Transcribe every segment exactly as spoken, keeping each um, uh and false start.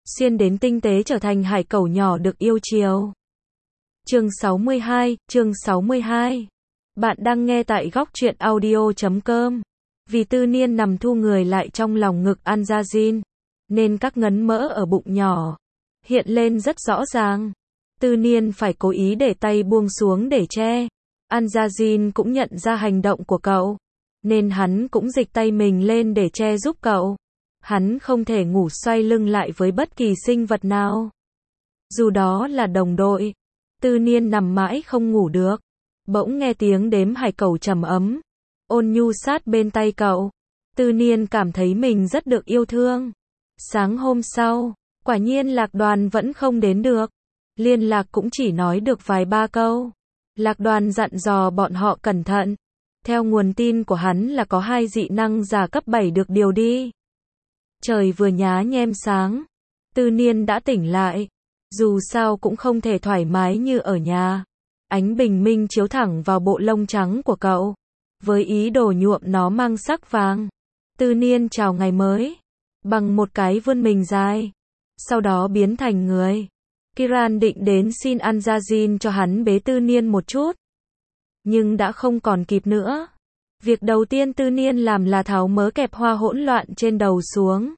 xuyên đến tinh tế trở thành hải cẩu nhỏ được yêu chiều. Chương sáu mươi hai, chương sáu mươi hai. Bạn đang nghe tại góc truyện audio chấm com. Vì Tư Niên nằm thu người lại trong lòng ngực Anjazin, nên các ngấn mỡ ở bụng nhỏ hiện lên rất rõ ràng. Tư Niên phải cố ý để tay buông xuống để che. Anjazin cũng nhận ra hành động của cậu, nên hắn cũng dịch tay mình lên để che giúp cậu. Hắn không thể ngủ xoay lưng lại với bất kỳ sinh vật nào, dù đó là đồng đội. Tư Niên nằm mãi không ngủ được. Bỗng nghe tiếng đếm hải cẩu trầm ấm, ôn nhu sát bên tay cậu. Tư Niên cảm thấy mình rất được yêu thương. Sáng hôm sau, quả nhiên Lạc Đoàn vẫn không đến được. Liên lạc cũng chỉ nói được vài ba câu. Lạc Đoàn dặn dò bọn họ cẩn thận. Theo nguồn tin của hắn là có hai dị năng giả cấp bảy được điều đi. Trời vừa nhá nhem sáng, Tư Niên đã tỉnh lại. Dù sao cũng không thể thoải mái như ở nhà. Ánh bình minh chiếu thẳng vào bộ lông trắng của cậu, với ý đồ nhuộm nó mang sắc vàng. Tư Niên chào ngày mới bằng một cái vươn mình dài, sau đó biến thành người. Kiran định đến xin Anjazin cho hắn bế Tư Niên một chút, nhưng đã không còn kịp nữa. Việc đầu tiên Tư Niên làm là tháo mớ kẹp hoa hỗn loạn trên đầu xuống.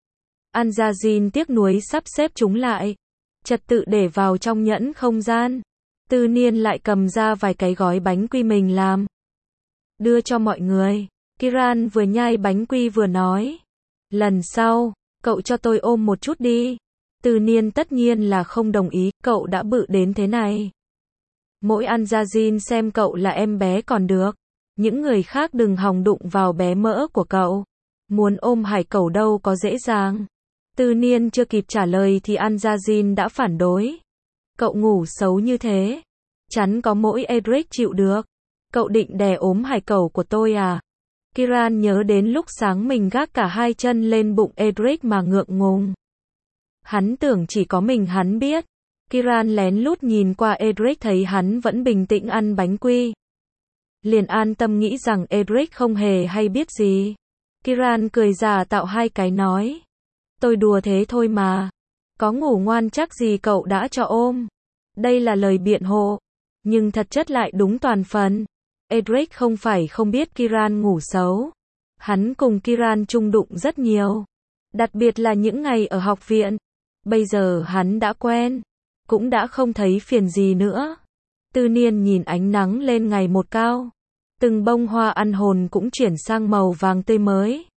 Anjazin tiếc nuối sắp xếp chúng lại, trật tự để vào trong nhẫn không gian. Tư Niên lại cầm ra vài cái gói bánh quy mình làm, đưa cho mọi người. Kiran vừa nhai bánh quy vừa nói, lần sau, cậu cho tôi ôm một chút đi. Tư Niên tất nhiên là không đồng ý, cậu đã bự đến thế này. Mỗi Anjazin xem cậu là em bé còn được, những người khác đừng hòng đụng vào bé mỡ của cậu. Muốn ôm hải cẩu đâu có dễ dàng. Tư Niên chưa kịp trả lời thì Anjazin đã phản đối. Cậu ngủ xấu như thế, chắn có mỗi Edric chịu được. Cậu định đè ốm hải cẩu của tôi à? Kiran nhớ đến lúc sáng mình gác cả hai chân lên bụng Edric mà ngượng ngùng. Hắn tưởng chỉ có mình hắn biết. Kiran lén lút nhìn qua Edric thấy hắn vẫn bình tĩnh ăn bánh quy, liền an tâm nghĩ rằng Edric không hề hay biết gì. Kiran cười giả tạo hai cái nói, tôi đùa thế thôi mà, có ngủ ngoan chắc gì cậu đã cho ôm. Đây là lời biện hộ, nhưng thật chất lại đúng toàn phần. Edric không phải không biết Kiran ngủ xấu. Hắn cùng Kiran chung đụng rất nhiều, đặc biệt là những ngày ở học viện. Bây giờ hắn đã quen, cũng đã không thấy phiền gì nữa. Tư Niên nhìn ánh nắng lên ngày một cao, từng bông hoa ăn hồn cũng chuyển sang màu vàng tươi mới.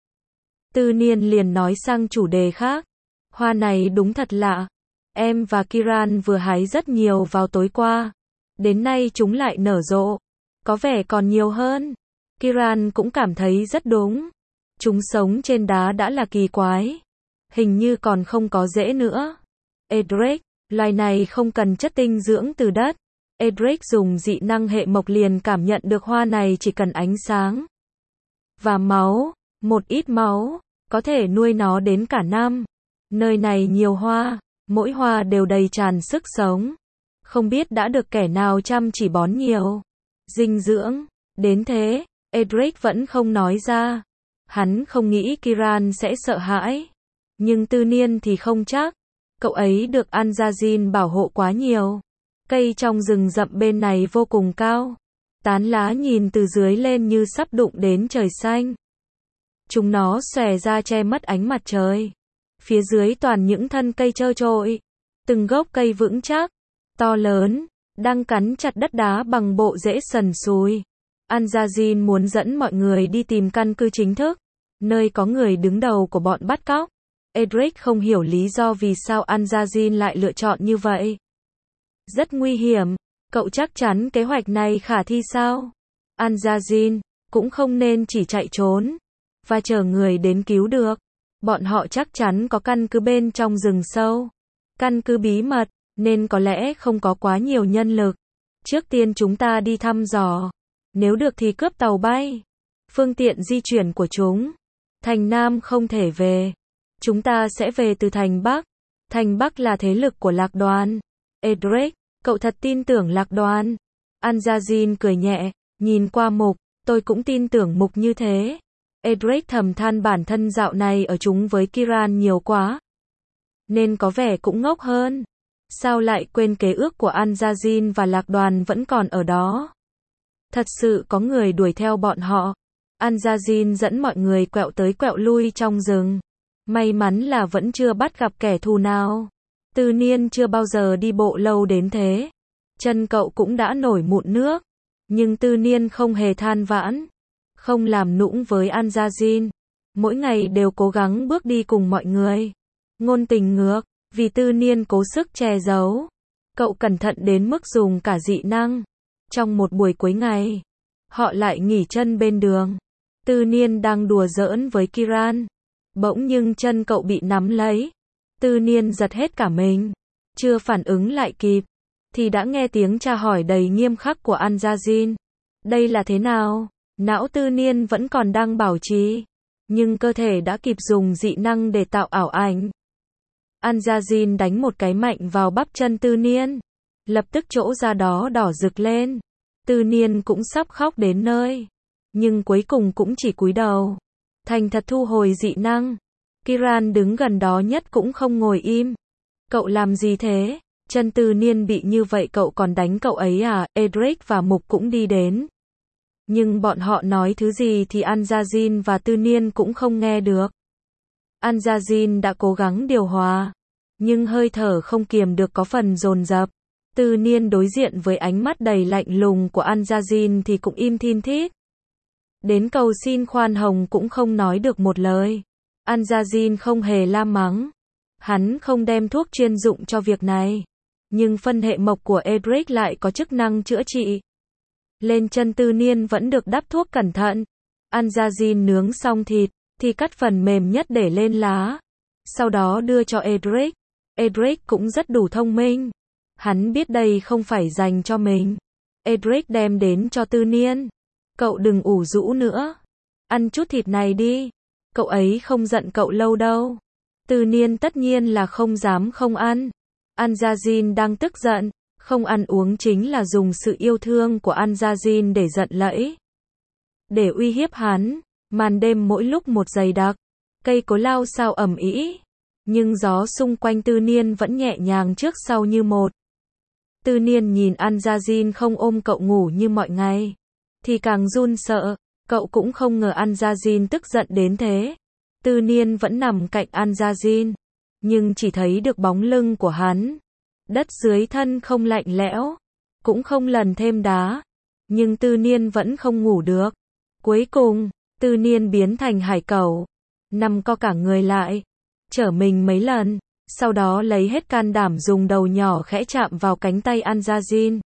Tư Niên liền nói sang chủ đề khác, hoa này đúng thật lạ. Em và Kiran vừa hái rất nhiều vào tối qua, đến nay chúng lại nở rộ, có vẻ còn nhiều hơn. Kiran cũng cảm thấy rất đúng. Chúng sống trên đá đã là kỳ quái, hình như còn không có rễ nữa. Edric, loài này không cần chất dinh dưỡng từ đất. Edric dùng dị năng hệ mộc liền cảm nhận được hoa này chỉ cần ánh sáng và máu, một ít máu, có thể nuôi nó đến cả năm. Nơi này nhiều hoa, mỗi hoa đều đầy tràn sức sống. Không biết đã được kẻ nào chăm chỉ bón nhiều dinh dưỡng đến thế. Edric vẫn không nói ra. Hắn không nghĩ Kiran sẽ sợ hãi, nhưng Tư Niên thì không chắc. Cậu ấy được Anjazin bảo hộ quá nhiều. Cây trong rừng rậm bên này vô cùng cao, tán lá nhìn từ dưới lên như sắp đụng đến trời xanh. Chúng nó xòe ra che mất ánh mặt trời. Phía dưới toàn những thân cây trơ trội, từng gốc cây vững chắc, to lớn, đang cắn chặt đất đá bằng bộ rễ sần sùi. Anjazin muốn dẫn mọi người đi tìm căn cứ chính thức, nơi có người đứng đầu của bọn bắt cóc. Edric không hiểu lý do vì sao Anjazin lại lựa chọn như vậy. Rất nguy hiểm, cậu chắc chắn kế hoạch này khả thi sao? Anjazin, cũng không nên chỉ chạy trốn và chờ người đến cứu được. Bọn họ chắc chắn có căn cứ bên trong rừng sâu, căn cứ bí mật, nên có lẽ không có quá nhiều nhân lực. Trước tiên chúng ta đi thăm dò, nếu được thì cướp tàu bay, phương tiện di chuyển của chúng. Thành Nam không thể về, chúng ta sẽ về từ thành Bắc. Thành Bắc là thế lực của Lạc Đoàn. Edric, cậu thật tin tưởng Lạc Đoàn? Anjazin cười nhẹ, nhìn qua Mục, tôi cũng tin tưởng Mục như thế. Edric thầm than bản thân dạo này ở chung với Kiran nhiều quá, nên có vẻ cũng ngốc hơn. Sao lại quên kế ước của An-gia-jin và Lạc Đoàn vẫn còn ở đó? Thật sự có người đuổi theo bọn họ. An-gia-jin dẫn mọi người quẹo tới quẹo lui trong rừng. May mắn là vẫn chưa bắt gặp kẻ thù nào. Tư Niên chưa bao giờ đi bộ lâu đến thế. Chân cậu cũng đã nổi mụn nước. Nhưng Tư Niên không hề than vãn. Không làm nũng với An-gia-jin. Mỗi ngày đều cố gắng bước đi cùng mọi người. Ngôn tình ngược, vì Tư Niên cố sức che giấu. Cậu cẩn thận đến mức dùng cả dị năng. Trong một buổi cuối ngày, họ lại nghỉ chân bên đường. Tư Niên đang đùa giỡn với Kiran. Bỗng nhưng chân cậu bị nắm lấy. Tư Niên giật hết cả mình. Chưa phản ứng lại kịp, thì đã nghe tiếng tra hỏi đầy nghiêm khắc của An-gia-jin. Đây là thế nào? Não Tư Niên vẫn còn đang bảo trì, nhưng cơ thể đã kịp dùng dị năng để tạo ảo ảnh. An-gia-jin đánh một cái mạnh vào bắp chân Tư Niên. Lập tức chỗ da đó đỏ rực lên. Tư Niên cũng sắp khóc đến nơi. Nhưng cuối cùng cũng chỉ cúi đầu. Thành thật thu hồi dị năng. Kiran đứng gần đó nhất cũng không ngồi im. Cậu làm gì thế? Chân Tư Niên bị như vậy cậu còn đánh cậu ấy à? Edric và Mục cũng đi đến. Nhưng bọn họ nói thứ gì thì An-gia-jin và Tư Niên cũng không nghe được. An-gia-jin đã cố gắng điều hòa, nhưng hơi thở không kiềm được có phần dồn dập. Tư Niên đối diện với ánh mắt đầy lạnh lùng của An-gia-jin thì cũng im thin thít. Đến cầu xin khoan hồng cũng không nói được một lời. An-gia-jin không hề la mắng. Hắn không đem thuốc chuyên dụng cho việc này. Nhưng phân hệ mộc của Edric lại có chức năng chữa trị. Lên chân Tư Niên vẫn được đắp thuốc cẩn thận. An-gia-jin nướng xong thịt, thì cắt phần mềm nhất để lên lá. Sau đó đưa cho Edric. Edric cũng rất đủ thông minh. Hắn biết đây không phải dành cho mình. Edric đem đến cho Tư Niên. Cậu đừng ủ rũ nữa. Ăn chút thịt này đi. Cậu ấy không giận cậu lâu đâu. Tư Niên tất nhiên là không dám không ăn. An-gia-jin đang tức giận. Không ăn uống chính là dùng sự yêu thương của An-gia-jin để giận lẫy. Để uy hiếp hắn. Màn đêm mỗi lúc một dày đặc. Cây cối lao sao ầm ĩ. Nhưng gió xung quanh Tư Niên vẫn nhẹ nhàng trước sau như một. Tư Niên nhìn An-gia-jin không ôm cậu ngủ như mọi ngày. Thì càng run sợ. Cậu cũng không ngờ An-gia-jin tức giận đến thế. Tư Niên vẫn nằm cạnh An-gia-jin. Nhưng chỉ thấy được bóng lưng của hắn. Đất dưới thân không lạnh lẽo. Cũng không lần thêm đá. Nhưng Tư Niên vẫn không ngủ được. Cuối cùng, Tư Niên biến thành hải cẩu. Nằm co cả người lại. Trở mình mấy lần. Sau đó lấy hết can đảm dùng đầu nhỏ khẽ chạm vào cánh tay An-gia-jin.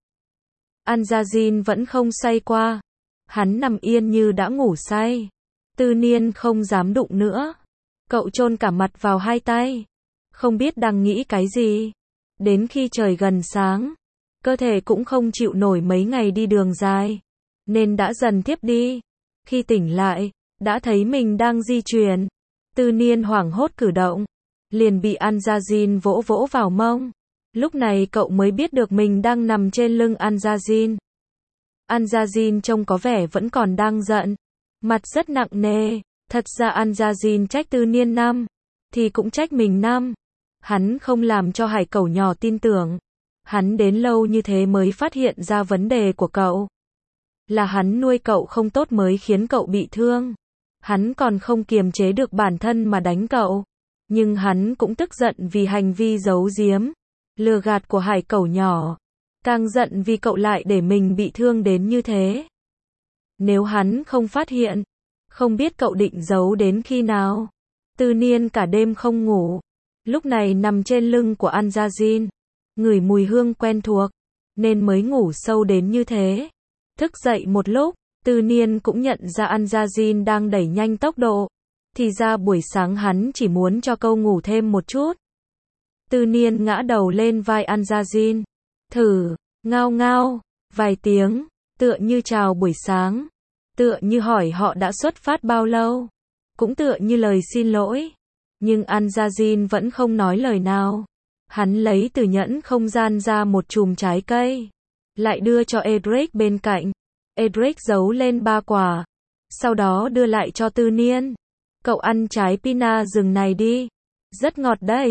An-gia-jin vẫn không xoay qua. Hắn nằm yên như đã ngủ say. Tư Niên không dám đụng nữa. Cậu chôn cả mặt vào hai tay. Không biết đang nghĩ cái gì. Đến khi trời gần sáng, cơ thể cũng không chịu nổi mấy ngày đi đường dài, nên đã dần thiếp đi. Khi tỉnh lại, đã thấy mình đang di chuyển. Tư Niên hoảng hốt cử động, liền bị An-gia-jin vỗ vỗ vào mông. Lúc này cậu mới biết được mình đang nằm trên lưng An-gia-jin. An-gia-jin trông có vẻ vẫn còn đang giận, mặt rất nặng nề. Thật ra An-gia-jin trách Tư Niên năm, thì cũng trách mình năm. Hắn không làm cho hải cẩu nhỏ tin tưởng. Hắn đến lâu như thế mới phát hiện ra vấn đề của cậu. Là hắn nuôi cậu không tốt mới khiến cậu bị thương. Hắn còn không kiềm chế được bản thân mà đánh cậu. Nhưng hắn cũng tức giận vì hành vi giấu giếm, lừa gạt của hải cẩu nhỏ. Càng giận vì cậu lại để mình bị thương đến như thế. Nếu hắn không phát hiện, không biết cậu định giấu đến khi nào. Tư Niên cả đêm không ngủ. Lúc này nằm trên lưng của An-gia-jin, ngửi mùi hương quen thuộc, nên mới ngủ sâu đến như thế. Thức dậy một lúc, Tư Niên cũng nhận ra An-gia-jin đang đẩy nhanh tốc độ. Thì ra buổi sáng hắn chỉ muốn cho câu ngủ thêm một chút. Tư Niên ngã đầu lên vai An-gia-jin. Thử, ngao ngao, vài tiếng, tựa như chào buổi sáng. Tựa như hỏi họ đã xuất phát bao lâu. Cũng tựa như lời xin lỗi. Nhưng An-gia-jin vẫn không nói lời nào. Hắn lấy từ nhẫn không gian ra một chùm trái cây. Lại đưa cho Edric bên cạnh. Edric giấu lên ba quả. Sau đó đưa lại cho Tư Niên. Cậu ăn trái pina rừng này đi. Rất ngọt đấy.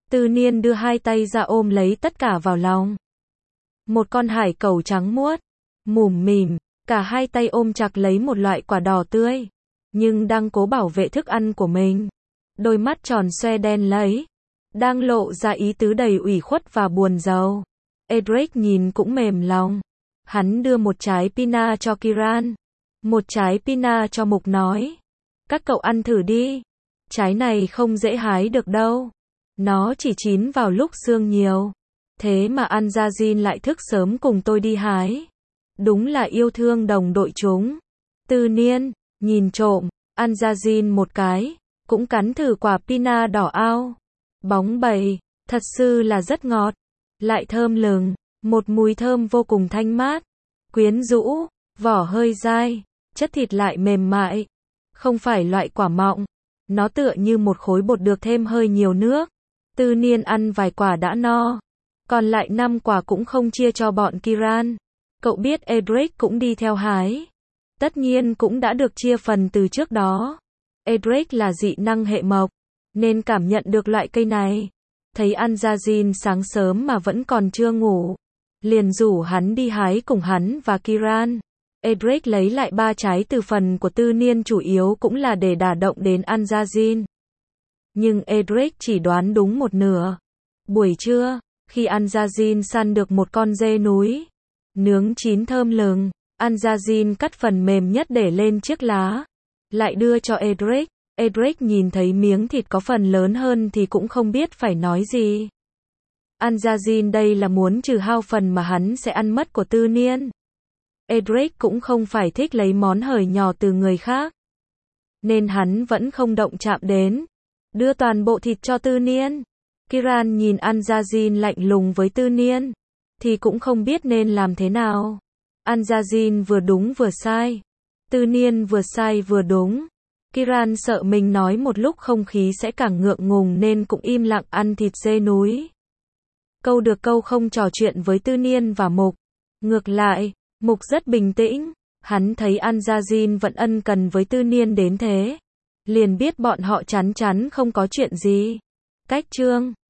Tư Niên đưa hai tay ra ôm lấy tất cả vào lòng. Một con hải cẩu trắng muốt, mủm mỉm, cả hai tay ôm chặt lấy một loại quả đỏ tươi, nhưng đang cố bảo vệ thức ăn của mình. Đôi mắt tròn xoe đen lấy, đang lộ ra ý tứ đầy ủy khuất và buồn rầu. Edric nhìn cũng mềm lòng. Hắn đưa một trái pina cho Kiran, một trái pina cho Mục nói. Các cậu ăn thử đi. Trái này không dễ hái được đâu. Nó chỉ chín vào lúc sương nhiều. Thế mà Anjazin lại thức sớm cùng tôi đi hái. Đúng là yêu thương đồng đội chúng. Tư Niên nhìn trộm Anjazin một cái, cũng cắn thử quả pina đỏ ao. Bóng bẩy, thật sự là rất ngọt, lại thơm lừng, một mùi thơm vô cùng thanh mát, quyến rũ, vỏ hơi dai, chất thịt lại mềm mại, không phải loại quả mọng, nó tựa như một khối bột được thêm hơi nhiều nước. Tư Niên ăn vài quả đã no, còn lại năm quả cũng không chia cho bọn Kiran. Cậu biết Edric cũng đi theo hái, tất nhiên cũng đã được chia phần từ trước đó. Edric là dị năng hệ mộc, nên cảm nhận được loại cây này. Thấy Anjazin sáng sớm mà vẫn còn chưa ngủ, liền rủ hắn đi hái cùng hắn và Kiran. Edric lấy lại ba trái từ phần của Tư Niên, chủ yếu cũng là để đả động đến Anjazin. Nhưng Edric chỉ đoán đúng một nửa. Buổi trưa, khi Anjazin săn được một con dê núi, nướng chín thơm lừng, Anjazin cắt phần mềm nhất để lên chiếc lá, lại đưa cho Edric. Edric nhìn thấy miếng thịt có phần lớn hơn thì cũng không biết phải nói gì. Anjazin đây là muốn trừ hao phần mà hắn sẽ ăn mất của Tư Niên. Edric cũng không phải thích lấy món hời nhỏ từ người khác, nên hắn vẫn không động chạm đến, đưa toàn bộ thịt cho Tư Niên. Kiran nhìn Anjazin lạnh lùng với Tư Niên, thì cũng không biết nên làm thế nào. Anjazin vừa đúng vừa sai, Tư Niên vừa sai vừa đúng. Kiran sợ mình nói một lúc không khí sẽ càng ngượng ngùng nên cũng im lặng ăn thịt dê núi. Câu được câu không trò chuyện với Tư Niên và Mục. Ngược lại, Mục rất bình tĩnh, hắn thấy Anjazin vẫn ân cần với Tư Niên đến thế, liền biết bọn họ chắn chắn không có chuyện gì. Cách chương